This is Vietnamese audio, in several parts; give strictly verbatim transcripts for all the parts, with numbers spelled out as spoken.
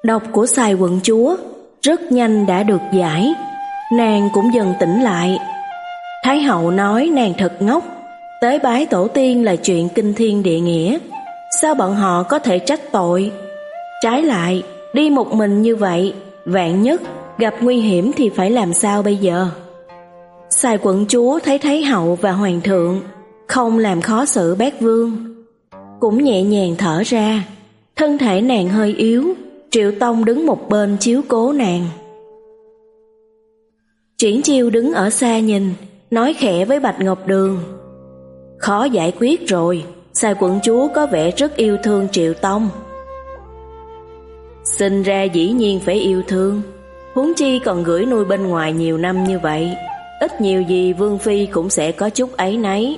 Độc của Sài quận chúa rất nhanh đã được giải, nàng cũng dần tỉnh lại. Thái hậu nói nàng thật ngốc, tế bái tổ tiên là chuyện kinh thiên địa nghĩa, sao bọn họ có thể trách tội? Trái lại, đi một mình như vậy, vạn nhất gặp nguy hiểm thì phải làm sao bây giờ? Sài quận chúa thấy Thái hậu và hoàng thượng không làm khó xử bác vương, cũng nhẹ nhàng thở ra. Thân thể nàng hơi yếu, Triệu Tông đứng một bên chiếu cố nàng. Triển Chiêu đứng ở xa nhìn, nói khẽ với Bạch Ngọc Đường: khó giải quyết rồi, Sài quận chúa có vẻ rất yêu thương Triệu Tông. Sinh ra dĩ nhiên phải yêu thương, huống chi còn gửi nuôi bên ngoài nhiều năm như vậy, ít nhiều gì Vương Phi cũng sẽ có chút áy náy.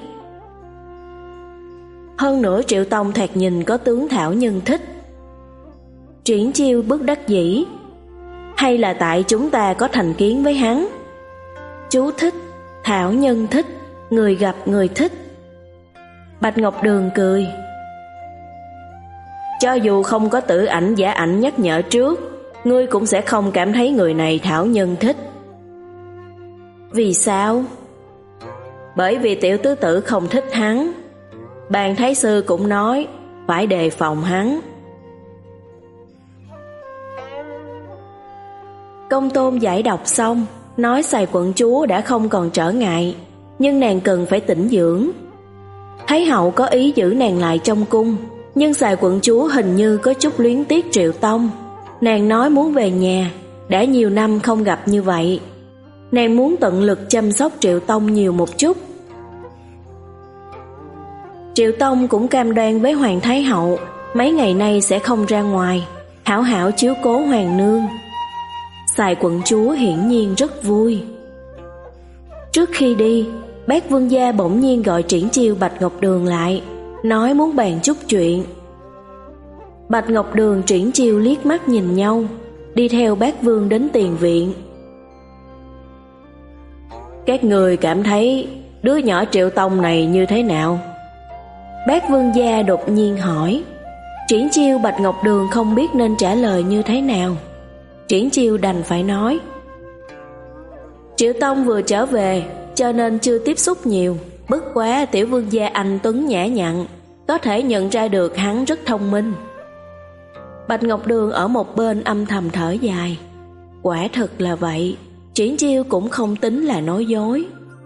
Hơn nữa Triệu Tông thoạt nhìn có tướng thảo nhân thích. Triển Chiêu bất đắc dĩ: hay là tại chúng ta có thành kiến với hắn? Chú thích: thảo nhân thích, người gặp người thích. Bạch Ngọc Đường cười: cho dù không có tử ảnh giả ảnh nhắc nhở trước, ngươi cũng sẽ không cảm thấy người này thảo nhân thích. Vì sao? Bởi vì tiểu tứ tử không thích hắn. Bàn thái sư cũng nói phải đề phòng hắn. Công Tôn giải đọc xong, nói Sài quận chúa đã không còn trở ngại, nhưng nàng cần phải tĩnh dưỡng. Thái hậu có ý giữ nàng lại trong cung, nhưng Sài quận chúa hình như có chút luyến tiếc Triệu Tông. Nàng nói muốn về nhà, đã nhiều năm không gặp như vậy. Nàng muốn tận lực chăm sóc Triệu Tông nhiều một chút. Triệu Tông cũng cam đoan với Hoàng Thái hậu mấy ngày nay sẽ không ra ngoài, hảo hảo chiếu cố hoàng nương. Sài quận chúa hiển nhiên rất vui. Trước khi đi, bác vương gia bỗng nhiên gọi Triển Chiêu Bạch Ngọc Đường lại, nói muốn bàn chút chuyện. Bạch Ngọc Đường Triển Chiêu liếc mắt nhìn nhau, đi theo bác vương đến tiền viện. Các người cảm thấy đứa nhỏ Triệu Tông này như thế nào? Bác vương gia đột nhiên hỏi. Triển Chiêu Bạch Ngọc Đường không biết nên trả lời như thế nào. Triển Chiêu đành phải nói: Triệu Tông vừa trở về, cho nên chưa tiếp xúc nhiều. Bất quá tiểu vương gia anh tuấn nhã nhặn, có thể nhận ra được hắn rất thông minh. Bạch Ngọc Đường ở một bên âm thầm thở dài. Quả thật là vậy, Triển Chiêu cũng không tính là nói dối.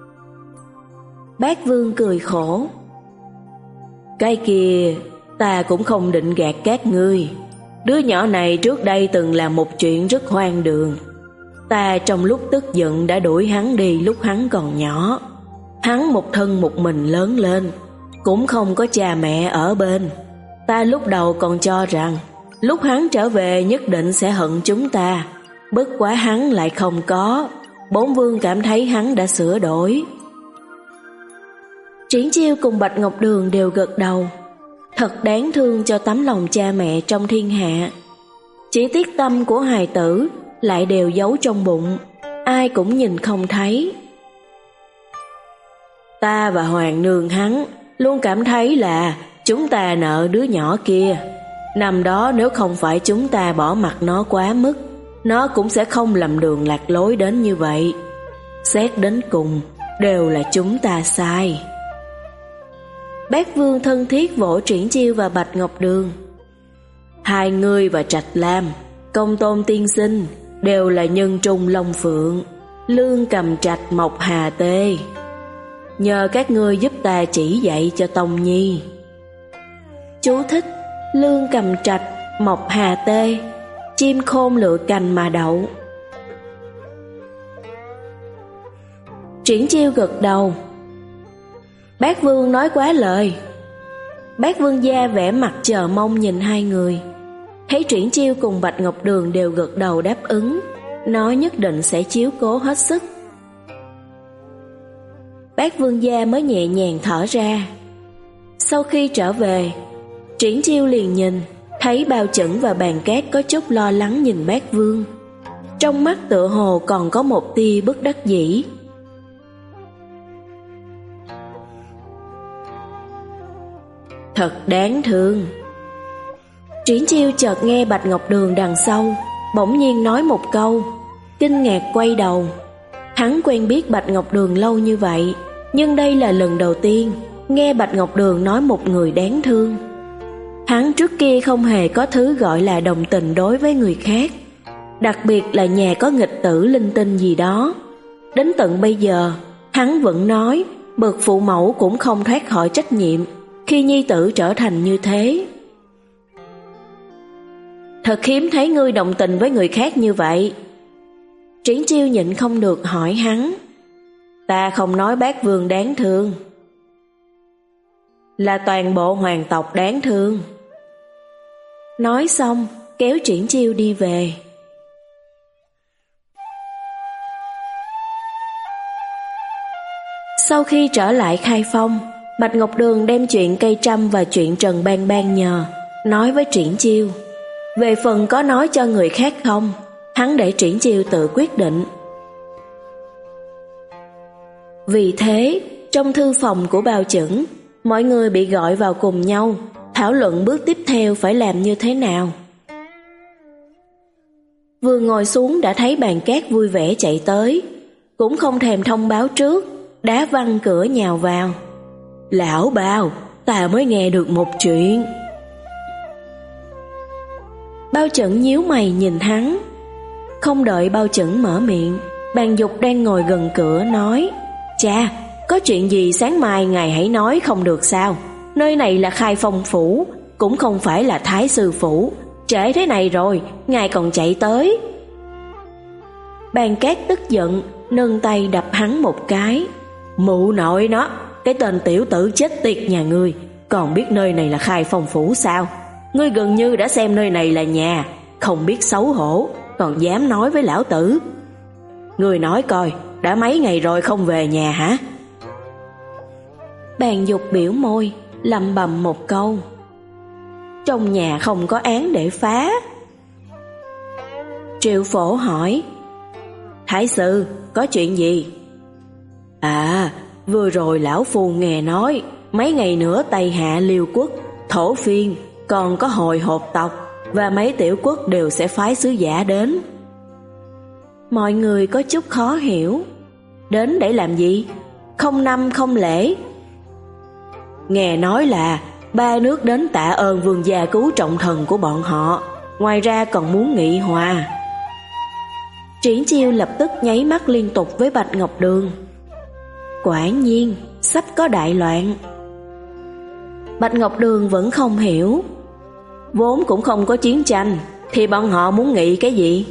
Bác vương cười khổ: cái kia ta cũng không định gạt các ngươi. Đứa nhỏ này trước đây từng làm một chuyện rất hoang đường. Ta trong lúc tức giận đã đuổi hắn đi lúc hắn còn nhỏ. Hắn một thân một mình lớn lên, cũng không có cha mẹ ở bên. Ta lúc đầu còn cho rằng lúc hắn trở về nhất định sẽ hận chúng ta. Bất quá hắn lại không có. Bổn vương cảm thấy hắn đã sửa đổi. Triển Chiêu cùng Bạch Ngọc Đường đều gật đầu. Thật đáng thương cho tấm lòng cha mẹ trong thiên hạ. Chỉ tiếc tâm của hài tử lại đều giấu trong bụng, ai cũng nhìn không thấy. Ta và hoàng nương hắn luôn cảm thấy là chúng ta nợ đứa nhỏ kia. Năm đó nếu không phải chúng ta bỏ mặc nó quá mức, nó cũng sẽ không lầm đường lạc lối đến như vậy. Xét đến cùng đều là chúng ta sai. Bác vương thân thiết vỗ Triển Chiêu và Bạch Ngọc Đường. Hai người và Trạch Lam, Công Tôn tiên sinh đều là nhân trung long phượng, lương cầm trạch mộc hà tê. Nhờ các ngươi giúp ta chỉ dạy cho Tông Nhi. Chú thích: lương cầm trạch mộc hà tê, chim khôn lựa cành mà đậu. Triển Chiêu gật đầu. Bác vương nói quá lời. Bác vương gia vẻ mặt chờ mong nhìn hai người. Thấy Triển Chiêu cùng Bạch Ngọc Đường đều gật đầu đáp ứng, nói nhất định sẽ chiếu cố hết sức. Bác vương gia mới nhẹ nhàng thở ra. Sau khi trở về, Triển Chiêu liền nhìn, thấy Bao Chẩn và Bàn Cát có chút lo lắng nhìn bác vương. Trong mắt tựa hồ còn có một tia bất đắc dĩ. Thật đáng thương. Triển Chiêu chợt nghe Bạch Ngọc Đường đằng sau bỗng nhiên nói một câu, kinh ngạc quay đầu. Hắn quen biết Bạch Ngọc Đường lâu như vậy, nhưng đây là lần đầu tiên nghe Bạch Ngọc Đường nói một người đáng thương. Hắn trước kia không hề có thứ gọi là đồng tình đối với người khác, đặc biệt là nhà có nghịch tử linh tinh gì đó. Đến tận bây giờ, hắn vẫn nói bậc phụ mẫu cũng không thoát khỏi trách nhiệm khi nhi tử trở thành như thế. Thật hiếm thấy ngươi đồng tình với người khác như vậy. Triển Chiêu nhịn không được hỏi hắn. Ta không nói bác vương đáng thương, là toàn bộ hoàng tộc đáng thương. Nói xong kéo Triển Chiêu đi về. Sau khi trở lại Khai Phong, Bạch Ngọc Đường đem chuyện cây trăm và chuyện Trần Bang Bang nhờ nói với Triển Chiêu. Về phần có nói cho người khác không, hắn để Triển Chiêu tự quyết định. Vì thế, trong thư phòng của Bao Chững, mọi người bị gọi vào cùng nhau, thảo luận bước tiếp theo phải làm như thế nào. Vừa ngồi xuống đã thấy Bàn Cát vui vẻ chạy tới, cũng không thèm thông báo trước, đá văng cửa nhào vào. Lão Bao, ta mới nghe được một chuyện. Bao Chững nhíu mày nhìn hắn. Không đợi Bao Chững mở miệng, Bàn Dục đang ngồi gần cửa nói, cha, có chuyện gì sáng mai ngài hãy nói không được sao? Nơi này là Khai Phong phủ, cũng không phải là Thái Sư phủ. Trễ thế này rồi, ngài còn chạy tới. Bàn Cát tức giận, nâng tay đập hắn một cái. Mụ nội nó, cái tên tiểu tử chết tiệt nhà ngươi, còn biết nơi này là Khai Phong phủ sao? Ngươi gần như đã xem nơi này là nhà, không biết xấu hổ, còn dám nói với lão tử. Ngươi nói coi, đã mấy ngày rồi không về nhà hả? Bàn Dục biểu môi, lẩm bẩm một câu. Trong nhà không có án để phá. Triệu Phổ hỏi, Thái sư, có chuyện gì? À, vừa rồi lão phu nghe nói mấy ngày nữa Tây Hạ Liêu quốc, Thổ Phiên, còn có Hồi Hộp tộc và mấy tiểu quốc đều sẽ phái sứ giả đến. Mọi người có chút khó hiểu. Đến để làm gì? Không năm không lễ. Nghe nói là ba nước đến tạ ơn vương gia cứu trọng thần của bọn họ, ngoài ra còn muốn nghị hòa. Triển Chiêu lập tức nháy mắt liên tục với Bạch Ngọc Đường. Quả nhiên, sắp có đại loạn. Bạch Ngọc Đường vẫn không hiểu. Vốn cũng không có chiến tranh, thì bọn họ muốn nghị cái gì?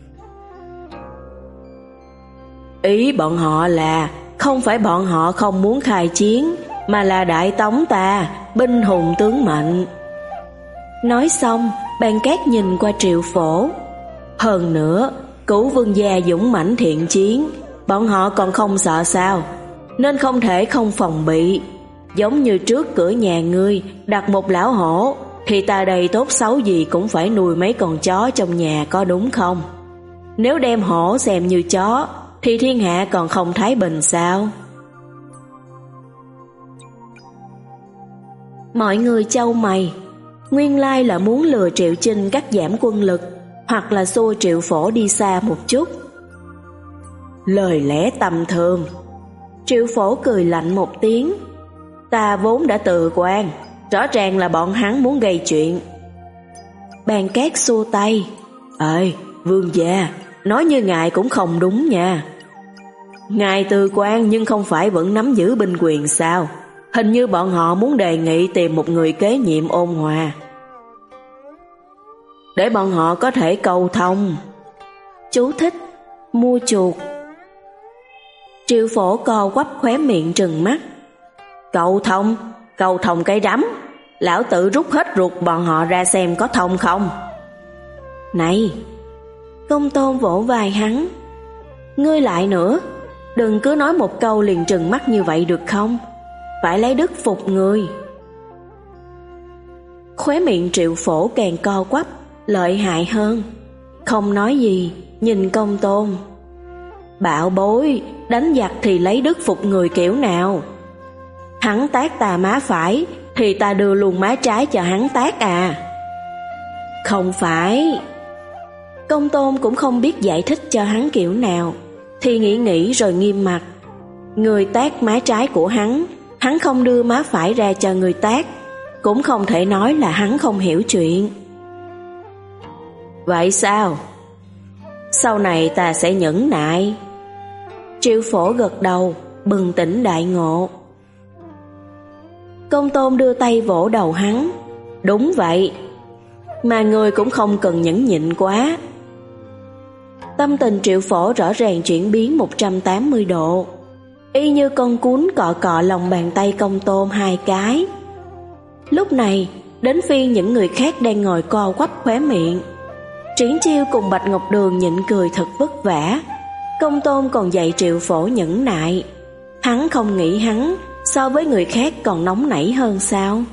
Ý bọn họ là không phải bọn họ không muốn khai chiến, mà là Đại Tống ta binh hùng tướng mạnh. Nói xong, Bàn Cát nhìn qua Triệu Phổ. Hơn nữa, cứu vương gia dũng mãnh thiện chiến, bọn họ còn không sợ sao? Nên không thể không phòng bị. Giống như trước cửa nhà ngươi đặt một lão hổ, thì ta đây tốt xấu gì cũng phải nuôi mấy con chó trong nhà, có đúng không? Nếu đem hổ xem như chó, thì thiên hạ còn không thái bình sao? Mọi người chau mày. Nguyên lai là muốn lừa Triệu Chinh cắt giảm quân lực, hoặc là xua Triệu Phổ đi xa một chút. Lời lẽ tầm thường. Triệu Phổ cười lạnh một tiếng. Ta vốn đã tự quan, rõ ràng là bọn hắn muốn gây chuyện. Bàn Cát xua tay. Ê, vương gia, nói như ngài cũng không đúng nha. Ngài tự quan nhưng không phải vẫn nắm giữ binh quyền sao? Hình như bọn họ muốn đề nghị tìm một người kế nhiệm ôn hòa, để bọn họ có thể cầu thông. Chú thích: mua chuộc. Triệu Phổ co quắp khóe miệng trừng mắt. Cầu thông? Cầu thông cái rắm. Lão tự rút hết ruột bọn họ ra xem có thông không. Này! Công Tôn vỗ vai hắn. Ngươi lại nữa, đừng cứ nói một câu liền trừng mắt như vậy được không? Phải lấy đức phục người. Khóe miệng Triệu Phổ càng co quắp, lợi hại hơn. Không nói gì, nhìn Công Tôn. Bạo bối, đánh giặc thì lấy đức phục người kiểu nào? Hắn tát ta má phải, thì ta đưa luôn má trái cho hắn tát à? Không phải. Công Tôn cũng không biết giải thích cho hắn kiểu nào, thì nghĩ nghĩ rồi nghiêm mặt. Người tát má trái của hắn, hắn không đưa má phải ra cho người tát, cũng không thể nói là hắn không hiểu chuyện. Vậy sao? Sau này ta sẽ nhẫn nại. Triệu Phổ gật đầu, bừng tỉnh đại ngộ. Công Tôn đưa tay vỗ đầu hắn. Đúng vậy, mà người cũng không cần nhẫn nhịn quá. Tâm tình Triệu Phổ rõ ràng chuyển biến một trăm tám mươi độ, y như con cún cọ cọ lòng bàn tay Công Tôn hai cái. Lúc này đến phiên những người khác đang ngồi co quắp khóe miệng. Triển Chiêu cùng Bạch Ngọc Đường nhịn cười thật vất vả. Công Tôn còn dạy Triệu Phổ nhẫn nại. Hắn không nghĩ hắn so với người khác còn nóng nảy hơn sao?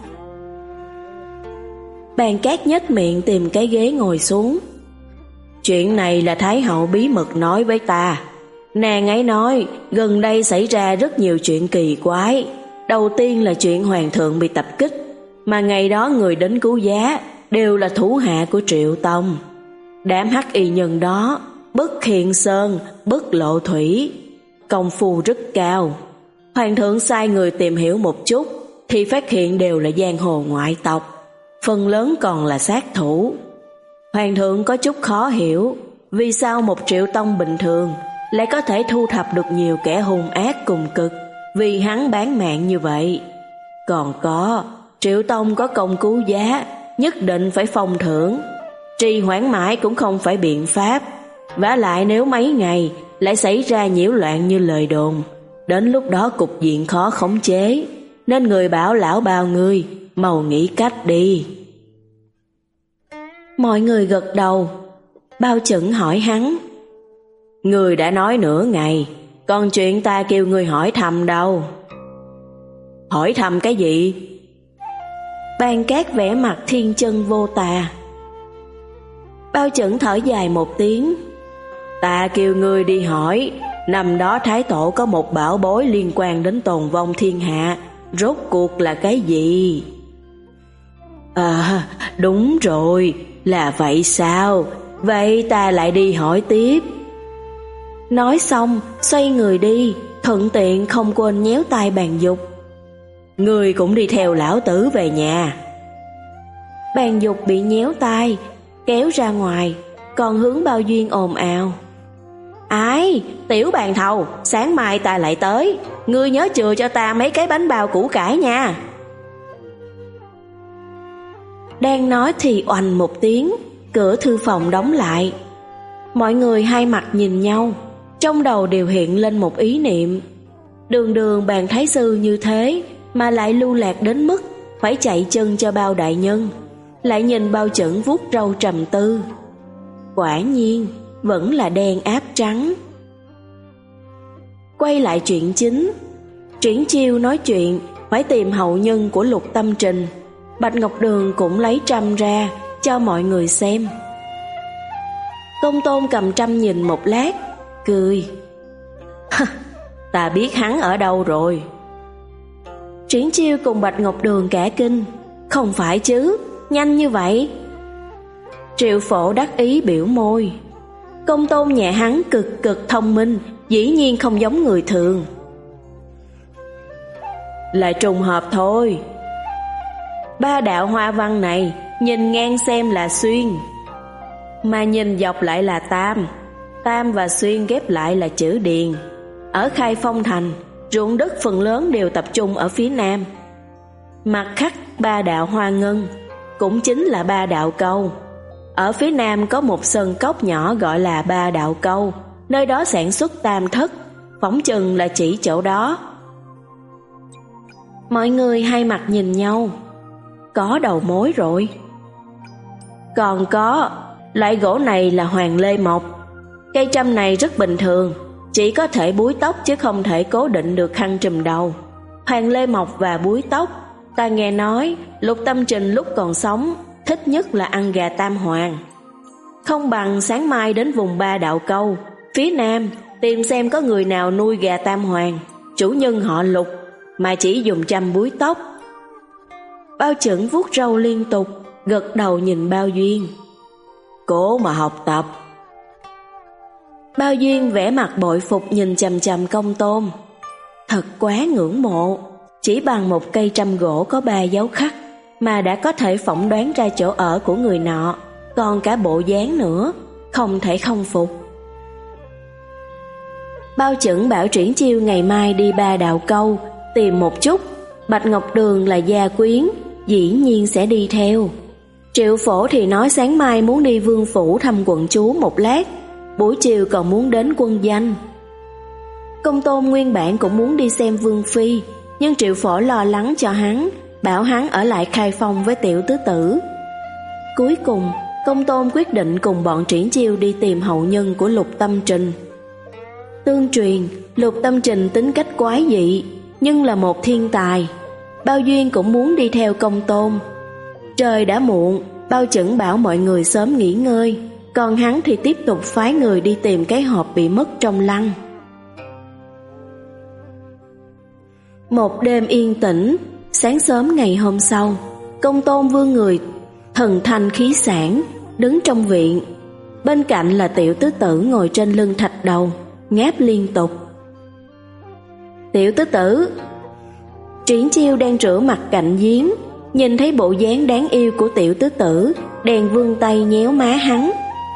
Bàn Cát nhếch miệng tìm cái ghế ngồi xuống. Chuyện này là Thái hậu bí mật nói với ta. Nàng ấy nói gần đây xảy ra rất nhiều chuyện kỳ quái. Đầu tiên là chuyện hoàng thượng bị tập kích, mà ngày đó người đến cứu giá đều là thủ hạ của Triệu Tông. Đám hắc y nhân đó bất hiện sơn, bất lộ thủy, công phu rất cao. Hoàng thượng sai người tìm hiểu một chút thì phát hiện đều là giang hồ ngoại tộc, phần lớn còn là sát thủ. Hoàng thượng có chút khó hiểu vì sao một Triệu Tông bình thường lại có thể thu thập được nhiều kẻ hung ác cùng cực vì hắn bán mạng như vậy. Còn có, Triệu Tông có công cứu giá, nhất định phải phong thưởng. Trì hoãn mãi cũng không phải biện pháp. Vả lại nếu mấy ngày lại xảy ra nhiễu loạn như lời đồn, đến lúc đó cục diện khó khống chế, nên người bảo lão bao người mau nghĩ cách đi. Mọi người gật đầu. Bao Chẩn hỏi hắn: Người đã nói nửa ngày, còn chuyện ta kêu người hỏi thăm đâu? Hỏi thăm cái gì? Ban Cát vẽ mặt thiên chân vô tà. Bao Chẩn thở dài một tiếng. Ta kêu ngươi đi hỏi, năm đó Thái Tổ có một bảo bối liên quan đến tồn vong thiên hạ, rốt cuộc là cái gì? À, đúng rồi, là vậy sao? Vậy ta lại đi hỏi tiếp. Nói xong, xoay người đi, thuận tiện không quên nhéo tay Bàn Dục. Ngươi cũng đi theo lão tử về nhà. Bàn Dục bị nhéo tay, kéo ra ngoài, còn hướng Bao Duyên ồn ào: Ái, tiểu Bàn Thầu, sáng mai ta lại tới, ngươi nhớ chừa cho ta mấy cái bánh bao củ cải nha. Đang nói thì oành một tiếng, cửa thư phòng đóng lại. Mọi người hai mặt nhìn nhau, trong đầu đều hiện lên một ý niệm. Đường đường Bàn Thái Sư như thế mà lại lưu lạc đến mức phải chạy chân cho Bao đại nhân. Lại nhìn Bao Chẩn vuốt râu trầm tư. Quả nhiên vẫn là đen áp trắng. Quay lại chuyện chính. Triển Chiêu nói chuyện phải tìm hậu nhân của Lục Tâm Trình. Bạch Ngọc Đường cũng lấy trăm ra cho mọi người xem. Công Tôn cầm trăm nhìn một lát, cười: Ta biết hắn ở đâu rồi. Triển Chiêu cùng Bạch Ngọc Đường cả kinh: Không phải chứ, nhanh như vậy? Triệu Phổ đắc ý biểu môi. Công Tôn nhà hắn cực cực thông minh, dĩ nhiên không giống người thường. Là trùng hợp thôi. Ba đạo hoa văn này nhìn ngang xem là xuyên, mà nhìn dọc lại là tam. Tam và xuyên ghép lại là chữ điền. Ở Khai Phong Thành, ruộng đất phần lớn đều tập trung ở phía nam. Mặt khác ba đạo hoa ngân cũng chính là ba đạo câu. Ở phía nam có một sơn cốc nhỏ gọi là ba đạo câu, nơi đó sản xuất tam thất, phỏng chừng là chỉ chỗ đó. Mọi người hai mặt nhìn nhau. Có đầu mối rồi. Còn có, loại gỗ này là hoàng lê mộc. Cây trăm này rất bình thường, chỉ có thể búi tóc chứ không thể cố định được khăn trùm đầu. Hoàng lê mộc và búi tóc, ta nghe nói Lục Tâm Trình lúc còn sống thích nhất là ăn gà tam hoàng. Không bằng sáng mai đến vùng ba đạo câu phía nam tìm xem có người nào nuôi gà tam hoàng, chủ nhân họ Lục, mà chỉ dùng chăm búi tóc. Bao Chẩn vuốt râu liên tục, gật đầu nhìn Bao Duyên. cố mà học tập. Bao Duyên vẻ mặt bội phục nhìn chằm chằm Công Tôn. Thật quá ngưỡng mộ, chỉ bằng một cây trăm gỗ có ba dấu khắc mà đã có thể phỏng đoán ra chỗ ở của người nọ, còn cả bộ dáng nữa, không thể không phục. Bao Chững bảo Triển Chiêu ngày mai đi Ba Đạo Câu tìm một chút, Bạch Ngọc Đường là gia quyến, dĩ nhiên sẽ đi theo. Triệu Phổ thì nói sáng mai muốn đi Vương phủ thăm quận chúa một lát, buổi chiều còn muốn đến quân doanh. Công Tôn nguyên bản cũng muốn đi xem Vương phi, nhưng Triệu Phổ lo lắng cho hắn, bảo hắn ở lại Khai Phong với tiểu tứ tử. Cuối cùng, Công Tôn quyết định cùng bọn Triển Chiêu đi tìm hậu nhân của Lục Tâm Trình. Tương truyền, Lục Tâm Trình tính cách quái dị, nhưng là một thiên tài. Bao Duyên cũng muốn đi theo Công Tôn. Trời đã muộn, Bao Chững bảo mọi người sớm nghỉ ngơi, còn hắn thì tiếp tục phái người đi tìm cái hộp bị mất trong lăng. Một đêm yên tĩnh, sáng sớm ngày hôm sau, Công Tôn vươn người, thần thanh khí sảng, đứng trong viện. Bên cạnh là tiểu tứ tử ngồi trên lưng thạch đầu, ngáp liên tục. Tiểu tứ tử. Triển Chiêu đang rửa mặt cạnh giếng, nhìn thấy bộ dáng đáng yêu của tiểu tứ tử, đèn vươn tay nhéo má hắn.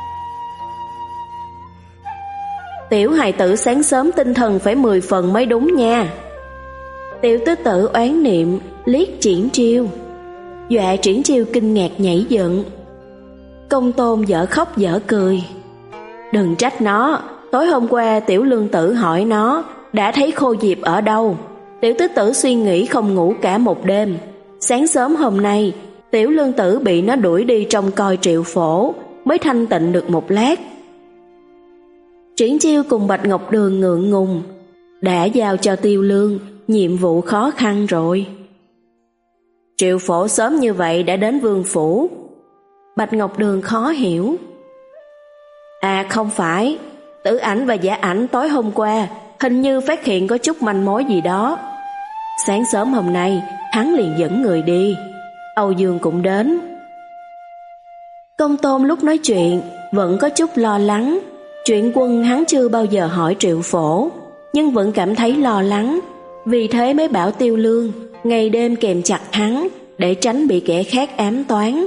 Tiểu hài tử sáng sớm tinh thần phải mười phần mới đúng nha. Tiểu tứ tử oán niệm, liếc Triển Chiêu, dọa Triển Chiêu kinh ngạc nhảy dựng. Công Tôn dở khóc dở cười. Đừng trách nó, tối hôm qua tiểu lương tử hỏi nó đã thấy Khô Diệp ở đâu. Tiểu tứ tử suy nghĩ không ngủ cả một đêm. Sáng sớm hôm nay, tiểu lương tử bị nó đuổi đi trông coi Triệu Phổ, mới thanh tịnh được một lát. Triển Chiêu cùng Bạch Ngọc Đường ngượng ngùng, đã giao cho Tiêu Lương, nhiệm vụ khó khăn rồi. Triệu Phổ sớm như vậy đã đến Vương phủ. Bạch Ngọc Đường khó hiểu. À không phải, Tử Ảnh và Giả Ảnh tối hôm qua hình như phát hiện có chút manh mối gì đó. Sáng sớm hôm nay hắn liền dẫn người đi. Âu Dương cũng đến. Công Tôn lúc nói chuyện vẫn có chút lo lắng. Chuyện quân hắn chưa bao giờ hỏi Triệu Phổ, nhưng vẫn cảm thấy lo lắng, vì thế mới bảo Tiêu Lương ngày đêm kèm chặt hắn, để tránh bị kẻ khác ám toán.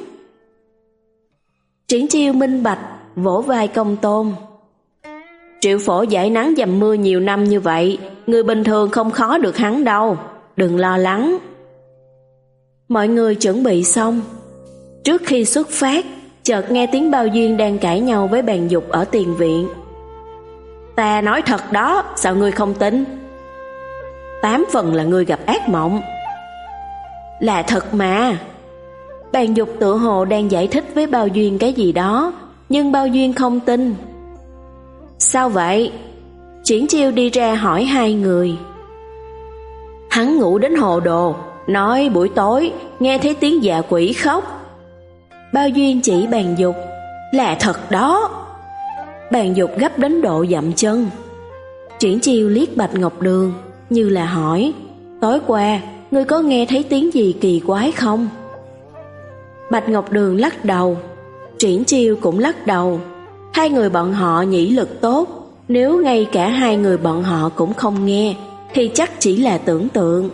Triển Chiêu minh bạch, vỗ vai Công Tôn. Triệu Phổ giải nắng dầm mưa nhiều năm như vậy, người bình thường không khó được hắn đâu, đừng lo lắng. Mọi người chuẩn bị xong. Trước khi xuất phát, chợt nghe tiếng Bao Duyên đang cãi nhau với Bàn Dục ở tiền viện. Ta nói thật đó, sao ngươi không tin? Tám phần là ngươi gặp ác mộng. Là thật mà. Bàn Dục tự hồ đang giải thích với Bao Duyên cái gì đó, nhưng Bao Duyên không tin. Sao vậy? Triển Chiêu đi ra hỏi hai người. Hắn ngủ đến hồ đồ, nói buổi tối nghe thấy tiếng dạ quỷ khóc. Bao Duyên chỉ Bàn Dục. Là thật đó. Bàn Dục gấp đến độ dậm chân. Triển Chiêu liếc Bạch Ngọc Đường, như là hỏi, tối qua ngươi có nghe thấy tiếng gì kỳ quái không? Bạch Ngọc Đường lắc đầu, Triển Chiêu cũng lắc đầu. Hai người bọn họ nhĩ lực tốt, nếu ngay cả hai người bọn họ cũng không nghe thì chắc chỉ là tưởng tượng.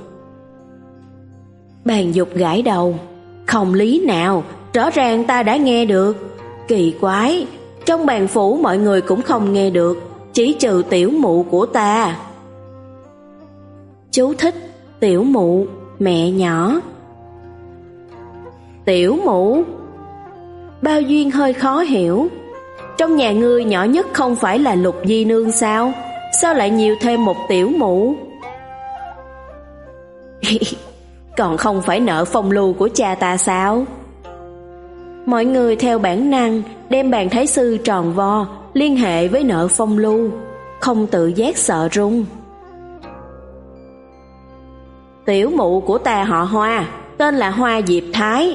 Bàn Dục gãi đầu. Không lý nào, rõ ràng ta đã nghe được. Kỳ quái, trong bàn phủ mọi người cũng không nghe được, chỉ trừ tiểu mụ của ta. Chú thích: tiểu mụ, mẹ nhỏ. Tiểu mụ? Bao Duyên hơi khó hiểu. Trong nhà ngươi nhỏ nhất không phải là Lục Di Nương sao? Sao lại nhiều thêm một tiểu mụ? Còn không phải nợ phong lưu của cha ta sao? Mọi người theo bản năng đem Bàn Thái Sư tròn vo liên hệ với nợ phong lưu, không tự giác sợ run. Tiểu mụ của ta họ Hoa, tên là Hoa Diệp Thái.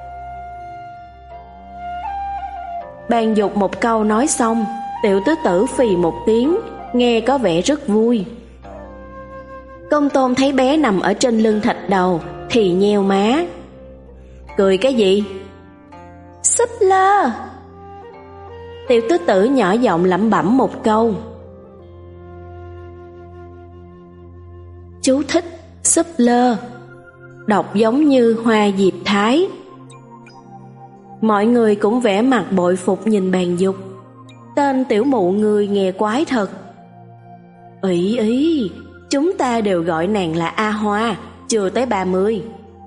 Bàn Dục một câu nói xong, tiểu tứ tử phì một tiếng, nghe có vẻ rất vui. Công Tôn thấy bé nằm ở trên lưng thạch đầu thì nheo má. Cười cái gì? Súp lơ. Tiểu tứ tử nhỏ giọng lẩm bẩm một câu. Chú thích súp lơ, đọc giống như hoa diệp thái. Mọi người cũng vẻ mặt bội phục nhìn Bàn Dục. Tên tiểu mụ người nghe quái thật. Ý ý, chúng ta đều gọi nàng là A Hoa, chưa tới ba mươi.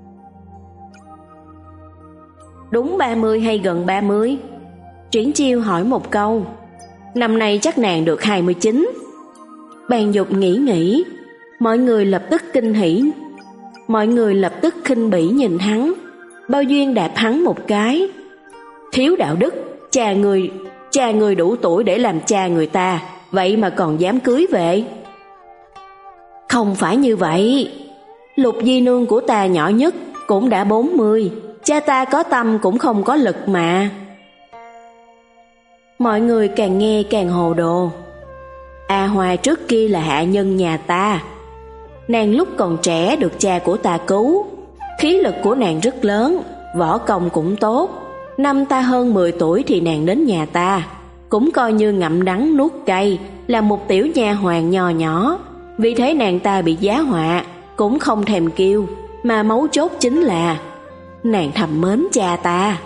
Đúng ba mươi hay gần ba mươi? Triển Chiêu hỏi một câu. Năm nay chắc nàng được hai mươi chín. Bàn Dục nghĩ nghĩ. Mọi người lập tức kinh hỉ. Mọi người lập tức khinh bỉ nhìn hắn. Bao Duyên đạp hắn một cái. Thiếu đạo đức, cha người, cha người đủ tuổi để làm cha người ta, vậy mà còn dám cưới vậy? Không phải như vậy. Lục di nương của ta nhỏ nhất cũng đã bốn mươi. Cha ta có tâm cũng không có lực mà. Mọi người càng nghe càng hồ đồ. A Hoa trước kia là hạ nhân nhà ta. Nàng lúc còn trẻ được cha của ta cứu. Khí lực của nàng rất lớn, võ công cũng tốt. Năm ta hơn mười tuổi thì nàng đến nhà ta, cũng coi như ngậm đắng nuốt cay, là một tiểu nha hoàn nho nhỏ. Vì thế nàng ta bị giá họa, cũng không thèm kêu, mà mấu chốt chính là nàng thầm mến cha ta.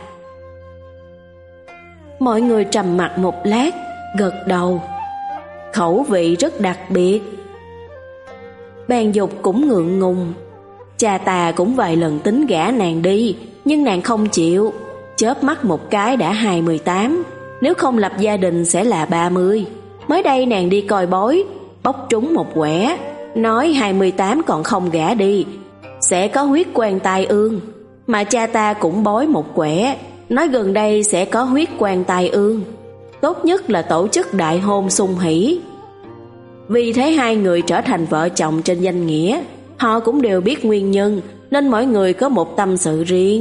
Mọi người trầm mặc một lát, gật đầu. Khẩu vị rất đặc biệt. Bàn Dục cũng ngượng ngùng. Cha ta cũng vài lần tính gả nàng đi, nhưng nàng không chịu. Chớp mắt một cái đã hai mươi tám, nếu không lập gia đình sẽ là ba mươi. Mới đây nàng đi coi bói, bóc trúng một quẻ, nói hai mươi tám còn không gả đi sẽ có huyết quan tai ương. Mà cha ta cũng bói một quẻ, nói gần đây sẽ có huyết quan tai ương, tốt nhất là tổ chức đại hôn sung hỷ. Vì thế hai người trở thành vợ chồng trên danh nghĩa. Họ cũng đều biết nguyên nhân, nên mỗi người có một tâm sự riêng.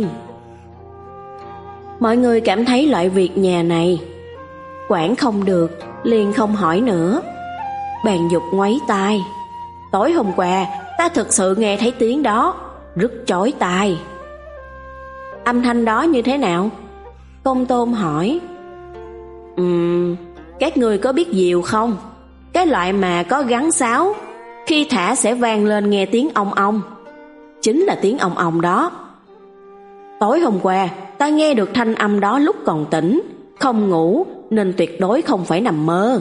Mọi người cảm thấy loại việc nhà này quản không được, liền không hỏi nữa. Bàn Dục ngoáy tai. Tối hôm qua ta thực sự nghe thấy tiếng đó, rất chói tai. Âm thanh đó như thế nào? Công Tôn hỏi. Ừm, các người có biết diều không? Cái loại mà có gắn sáo, khi thả sẽ vang lên nghe tiếng ong ong. Chính là tiếng ong ong đó. Tối hôm qua ta nghe được thanh âm đó lúc còn tỉnh, không ngủ, nên tuyệt đối không phải nằm mơ.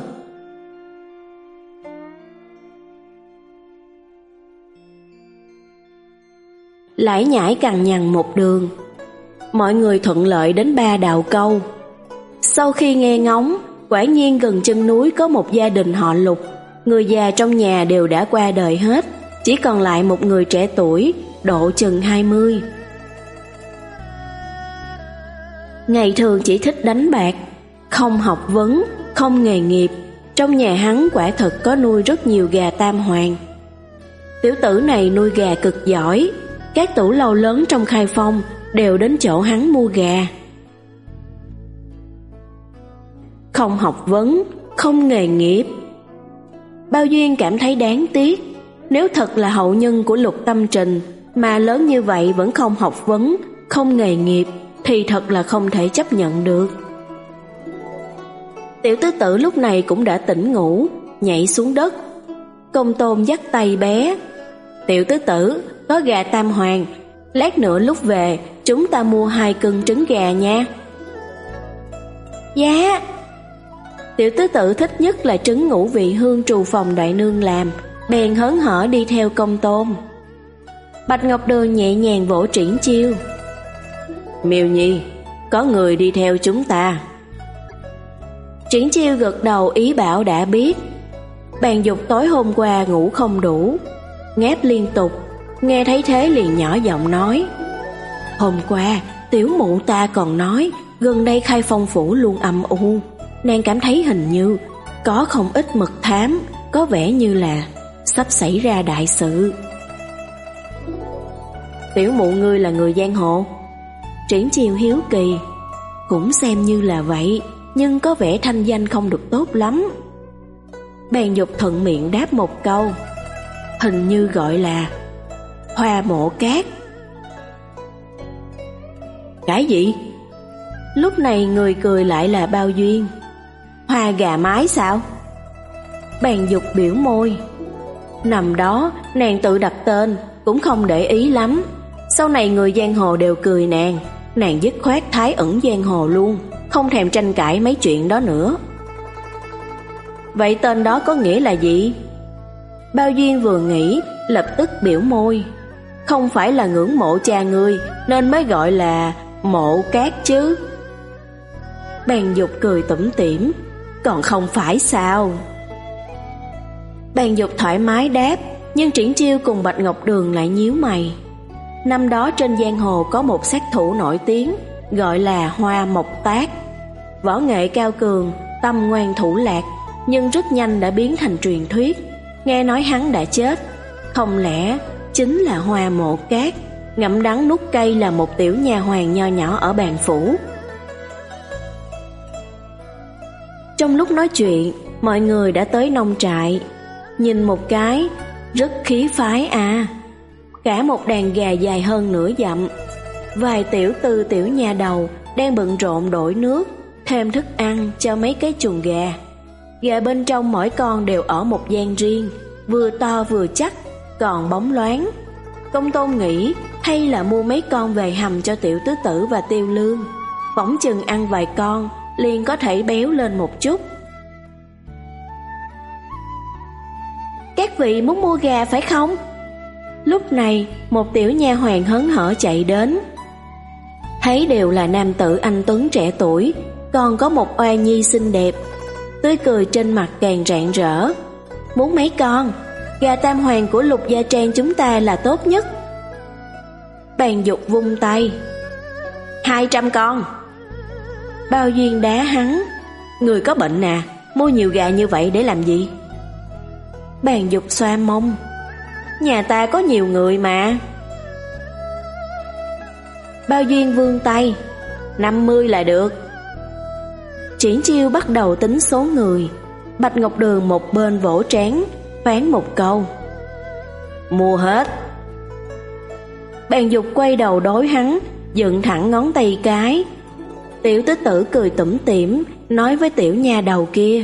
Lải nhải cằn nhằn một đường, mọi người thuận lợi đến Ba Đào Câu. Sau khi nghe ngóng, quả nhiên gần chân núi có một gia đình họ Lục. Người già trong nhà đều đã qua đời hết, chỉ còn lại một người trẻ tuổi, độ chừng hai mươi. Ngày thường chỉ thích đánh bạc, không học vấn, không nghề nghiệp. Trong nhà hắn quả thật có nuôi rất nhiều gà tam hoàng. Tiểu tử này nuôi gà cực giỏi, các tủ lầu lớn trong Khai Phong đều đến chỗ hắn mua gà. Không học vấn, không nghề nghiệp. Bao Duyên cảm thấy đáng tiếc. Nếu thật là hậu nhân của Lục Tâm Trình mà lớn như vậy vẫn không học vấn, không nghề nghiệp, thì thật là không thể chấp nhận được. Tiểu tứ tử lúc này cũng đã tỉnh ngủ, nhảy xuống đất. Công Tôn dắt tay bé. Tiểu tứ tử, có gà tam hoàng, lát nữa lúc về chúng ta mua hai cân trứng gà nha. Dạ. Tiểu tứ tử thích nhất là trứng ngũ vị hương trù phòng đại nương làm, bèn hớn hở đi theo Công Tôn. Bạch Ngọc Đường nhẹ nhàng vỗ Triển Chiêu. Miêu Nhi, có người đi theo chúng ta. Triển Chiêu gật đầu ý bảo đã biết. Bàn Dục tối hôm qua ngủ không đủ, ngáp liên tục, nghe thấy thế liền nhỏ giọng nói. Hôm qua tiểu mụ ta còn nói gần đây Khai Phong phủ luôn âm u, nàng cảm thấy hình như có không ít mật thám, có vẻ như là sắp xảy ra đại sự. Tiểu mụ ngươi là người giang hồ? Triển Chiêu hiếu kỳ. Cũng xem như là vậy, nhưng có vẻ thanh danh không được tốt lắm. Bàn Dục thuận miệng đáp một câu. Hình như gọi là Hoa Mộ Cát. Cái gì? Lúc này người cười lại là Bao Duyên. Hoa gà mái sao? Bàn Dục biểu môi. Năm đó nàng tự đặt tên, cũng không để ý lắm. Sau này người giang hồ đều cười nàng, nàng dứt khoát thái ẩn giang hồ luôn, không thèm tranh cãi mấy chuyện đó nữa. Vậy tên đó có nghĩa là gì? Bao Duyên vừa nghĩ, lập tức biểu môi. Không phải là ngưỡng mộ cha ngươi, nên mới gọi là Mộ Cát chứ. Bàn Dục cười tủm tỉm. Còn không phải sao? Bàn Dục thoải mái đáp, nhưng Triển Chiêu cùng Bạch Ngọc Đường lại nhíu mày. Năm đó trên giang hồ có một sát thủ nổi tiếng, gọi là Hoa Mộc Tác. Võ nghệ cao cường, tâm ngoan thủ lạc, nhưng rất nhanh đã biến thành truyền thuyết. Nghe nói hắn đã chết. Không lẽ chính là Hoa Mộ Cát, ngậm đắng nuốt cay là một tiểu nha hoàn nho nhỏ ở Bàn Phủ? Trong lúc nói chuyện, mọi người đã tới nông trại. Nhìn một cái, rất khí phái à. Cả một đàn gà dài hơn nửa dặm. Vài tiểu tư tiểu nha đầu đang bận rộn đổi nước, thêm thức ăn cho mấy cái chuồng gà. Gà bên trong mỗi con đều ở một gian riêng, vừa to vừa chắc, còn bóng loáng. Công Tôn nghĩ hay là mua mấy con về hầm cho Tiểu Tứ Tử và Tiêu Lương. Phỏng chừng ăn vài con liền có thể béo lên một chút. Các vị muốn mua gà phải không? Lúc này một tiểu nha hoàn hớn hở chạy đến. Thấy đều là nam tử anh tuấn trẻ tuổi, còn có một oa nhi xinh đẹp, tươi cười trên mặt càng rạng rỡ. Muốn mấy con? Gà tam hoàng của Lục Gia Trang chúng ta là tốt nhất. Bàn Dục vung tay. Hai trăm con. Bao Duyên đá hắn. Người có bệnh à, mua nhiều gà như vậy để làm gì? Bàn Dục xoa mông. Nhà ta có nhiều người mà. Bao Duyên vươn tay. Năm mươi là được. Triển Chiêu bắt đầu tính số người. Bạch Ngọc Đường một bên vỗ trán, phán một câu. Mua hết. Bàn Dục quay đầu đối hắn, dựng thẳng ngón tay cái. Tiểu Tứ Tử cười tủm tỉm, nói với tiểu nha đầu kia.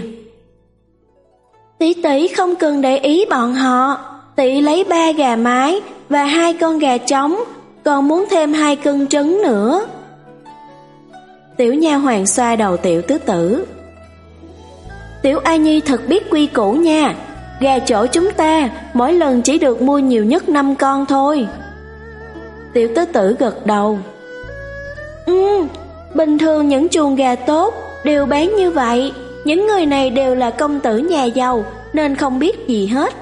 Tỷ tỷ không cần để ý bọn họ. Tỷ lấy ba gà mái và hai con gà trống, còn muốn thêm hai cân trứng nữa. Tiểu nha hoàn xoa đầu Tiểu Tứ Tử. Tiểu A Nhi thật biết quy củ nha. Gà chỗ chúng ta mỗi lần chỉ được mua nhiều nhất năm con thôi. Tiểu Tứ Tử gật đầu. Ừ, bình thường những chuồng gà tốt đều bán như vậy. Những người này đều là công tử nhà giàu nên không biết gì hết.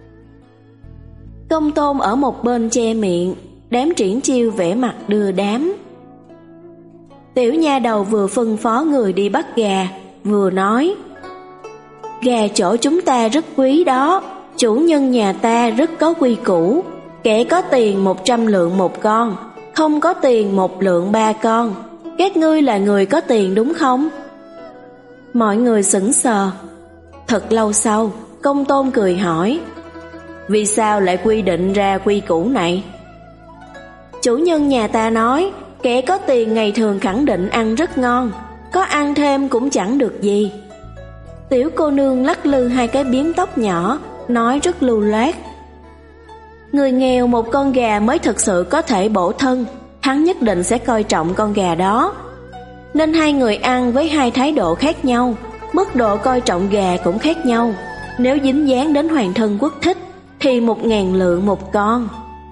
Công Tôn ở một bên che miệng, đám Triển Chiêu vẻ mặt đưa đám. Tiểu nha đầu vừa phân phó người đi bắt gà, vừa nói. Gà chỗ chúng ta rất quý đó, chủ nhân nhà ta rất có quy củ. Kẻ có tiền một trăm lượng một con, không có tiền một lượng ba con. Các ngươi là người có tiền đúng không? Mọi người sững sờ. Thật lâu sau, Công Tôn cười hỏi. Vì sao lại quy định ra quy củ này? Chủ nhân nhà ta nói, kẻ có tiền ngày thường khẳng định ăn rất ngon, có ăn thêm cũng chẳng được gì. Tiểu cô nương lắc lư hai cái biếm tóc nhỏ, nói rất lưu loát. Người nghèo một con gà mới thực sự có thể bổ thân, hắn nhất định sẽ coi trọng con gà đó. Nên hai người ăn với hai thái độ khác nhau, mức độ coi trọng gà cũng khác nhau. Nếu dính dáng đến hoàng thân quốc thích thì một ngàn lượng một con.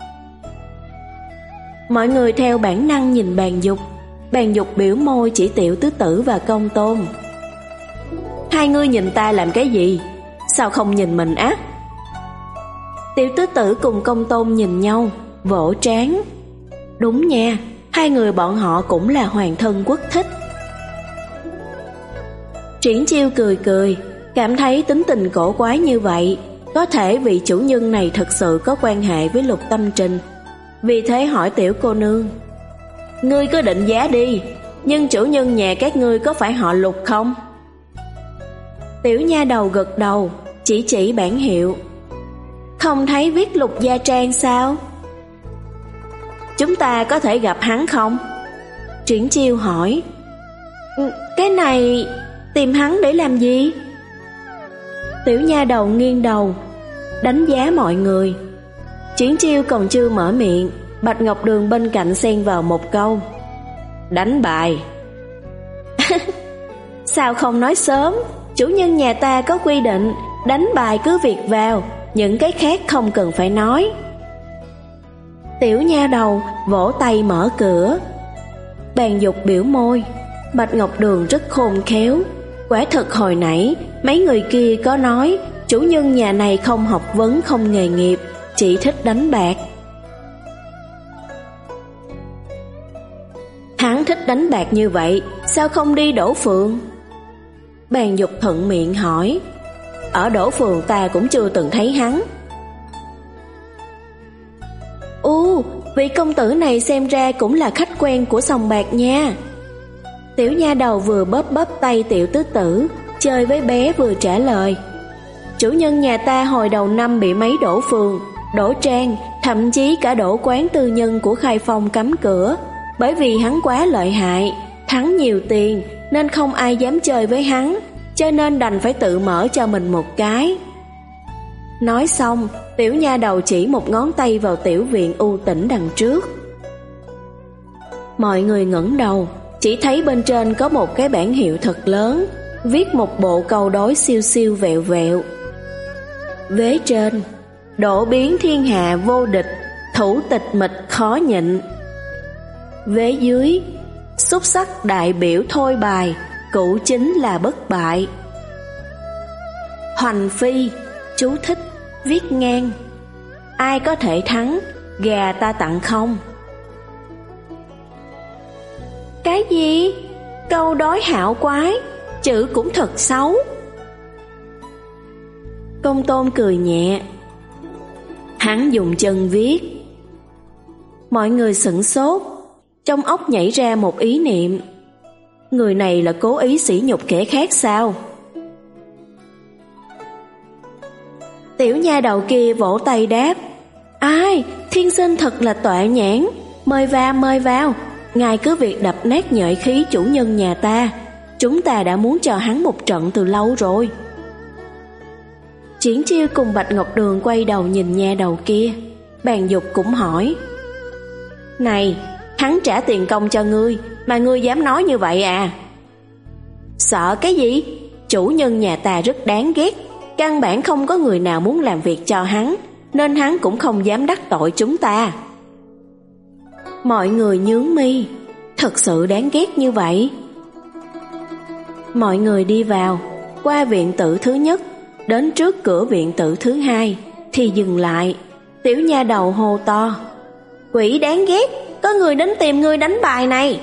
Mọi người theo bản năng nhìn Bàn Dục. Bàn Dục biểu môi chỉ Tiểu Tứ Tử và Công Tôn. Hai ngươi nhìn ta làm cái gì? Sao không nhìn mình á? Tiểu Tứ Tử cùng Công Tôn nhìn nhau, vỗ trán. Đúng nha, hai người bọn họ cũng là hoàng thân quốc thích. Triển Chiêu cười cười, cảm thấy tính tình cổ quái như vậy, có thể vị chủ nhân này thật sự có quan hệ với Lục Tâm Trình. Vì thế hỏi tiểu cô nương. Ngươi cứ định giá đi, nhưng chủ nhân nhà các ngươi có phải họ Lục không? Tiểu nha đầu gật đầu, chỉ chỉ bảng hiệu. Không thấy viết Lục Gia Trang sao? Chúng ta có thể gặp hắn không? Triển Chiêu hỏi. Cái này... Tìm hắn để làm gì? Tiểu nha đầu nghiêng đầu, đánh giá mọi người. Triển Chiêu còn chưa mở miệng, Bạch Ngọc Đường bên cạnh xen vào một câu: đánh bài. Sao không nói sớm? Chủ nhân nhà ta có quy định, đánh bài cứ việc vào, những cái khác không cần phải nói. Tiểu nha đầu vỗ tay mở cửa. Bàn Dục biểu môi, Bạch Ngọc Đường rất khôn khéo. Quả thật hồi nãy mấy người kia có nói chủ nhân nhà này không học vấn không nghề nghiệp, chỉ thích đánh bạc. Hắn thích đánh bạc như vậy, sao không đi Đỗ Phường? Bàn Dục thuận miệng hỏi. Ở Đỗ Phường ta cũng chưa từng thấy hắn. Ồ, vị công tử này xem ra cũng là khách quen của sòng bạc nha. Tiểu nha đầu vừa bóp bóp tay tiểu tứ tử, chơi với bé vừa trả lời. Chủ nhân nhà ta hồi đầu năm bị mấy Đỗ Phường, Đỗ Trang, thậm chí cả Đỗ quán tư nhân của Khai Phong cấm cửa. Bởi vì hắn quá lợi hại, thắng nhiều tiền nên không ai dám chơi với hắn, cho nên đành phải tự mở cho mình một cái. Nói xong, tiểu nha đầu chỉ một ngón tay vào tiểu viện u tĩnh đằng trước. Mọi người ngẩng đầu, chỉ thấy bên trên có một cái bảng hiệu thật lớn, viết một bộ câu đối siêu siêu vẹo vẹo. Vế trên: Đỗ biến thiên hạ vô địch, thủ tịch mịch khó nhịn. Vế dưới: Xúc sắc đại biểu thôi bài, cũ chính là bất bại. Hoành phi, chú thích, viết ngang: Ai có thể thắng, gà ta tặng không. Cái gì? Câu đối hảo quái, chữ cũng thật xấu. Công Tôn cười nhẹ. Hắn dùng chân viết. Mọi người sửng sốt, trong óc nhảy ra một ý niệm. Người này là cố ý sỉ nhục kẻ khác sao? Tiểu nha đầu kia vỗ tay đáp: Ai, thiên sinh thật là tọa nhãn, mời vào mời vào, ngài cứ việc đập nát nhợi khí chủ nhân nhà ta, chúng ta đã muốn cho hắn một trận từ lâu rồi. Triển Chiêu cùng Bạch Ngọc Đường quay đầu nhìn nha đầu kia. Bàn Dục cũng hỏi: Này, hắn trả tiền công cho ngươi mà ngươi dám nói như vậy à? Sợ cái gì? Chủ nhân nhà ta rất đáng ghét, căn bản không có người nào muốn làm việc cho hắn, nên hắn cũng không dám đắc tội chúng ta. Mọi người nhướng mi, thật sự đáng ghét như vậy. Mọi người đi vào, qua viện tử thứ nhất, đến trước cửa viện tử thứ hai thì dừng lại. Tiểu nha đầu hô to: Quỷ đáng ghét, có người đến tìm ngươi đánh bài này.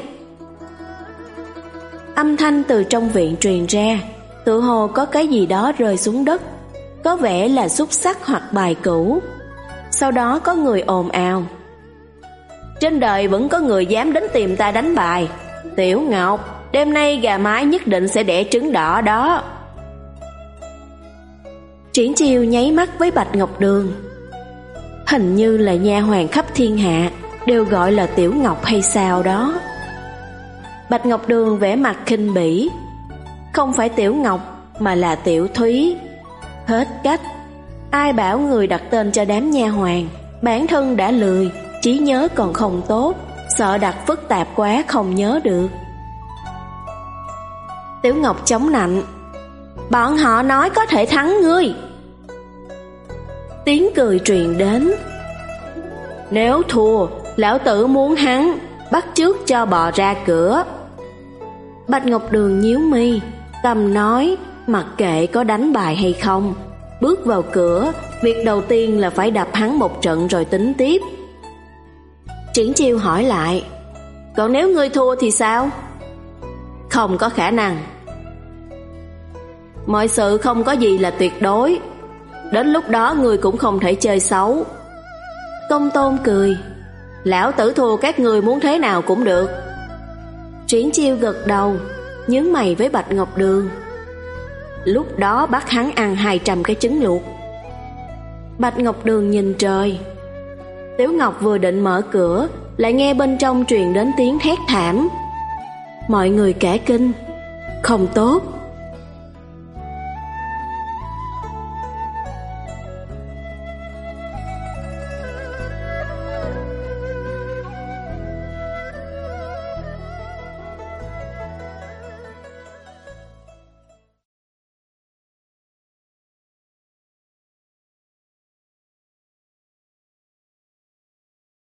Âm thanh từ trong viện truyền ra, tự hồ có cái gì đó rơi xuống đất, có vẻ là xúc sắc hoặc bài cũ. Sau đó có người ồn ào: Trên đời vẫn có người dám đến tìm ta đánh bài. Tiểu Ngọc, đêm nay gà mái nhất định sẽ đẻ trứng đỏ đó. Triển Chiêu nháy mắt với Bạch Ngọc Đường. Hình như là nha hoàn khắp thiên hạ đều gọi là Tiểu Ngọc hay sao đó. Bạch Ngọc Đường vẻ mặt khinh bỉ: Không phải Tiểu Ngọc mà là Tiểu Thúy. Hết cách, ai bảo người đặt tên cho đám nha hoàn, bản thân đã lười, trí nhớ còn không tốt, sợ đặt phức tạp quá không nhớ được. Tiểu Ngọc chống nạnh: Bọn họ nói có thể thắng ngươi. Tiếng cười truyền đến: Nếu thua, lão tử muốn hắn bắt chước cho bò ra cửa. Bạch Ngọc Đường nhíu mi, tâm nói mặc kệ có đánh bài hay không, bước vào cửa, việc đầu tiên là phải đập hắn một trận rồi tính tiếp. Triển Chiêu hỏi lại: Còn nếu ngươi thua thì sao? Không có khả năng. Mọi sự không có gì là tuyệt đối, đến lúc đó ngươi cũng không thể chơi xấu. Công Tôn cười: Lão tử thua các ngươi muốn thế nào cũng được. Triển Chiêu gật đầu, nhướng mày với Bạch Ngọc Đường: Lúc đó bắt hắn ăn hai trăm cái trứng luộc. Bạch Ngọc Đường nhìn trời. Tiểu Ngọc vừa định mở cửa, lại nghe bên trong truyền đến tiếng thét thảm. Mọi người cả kinh: Không tốt,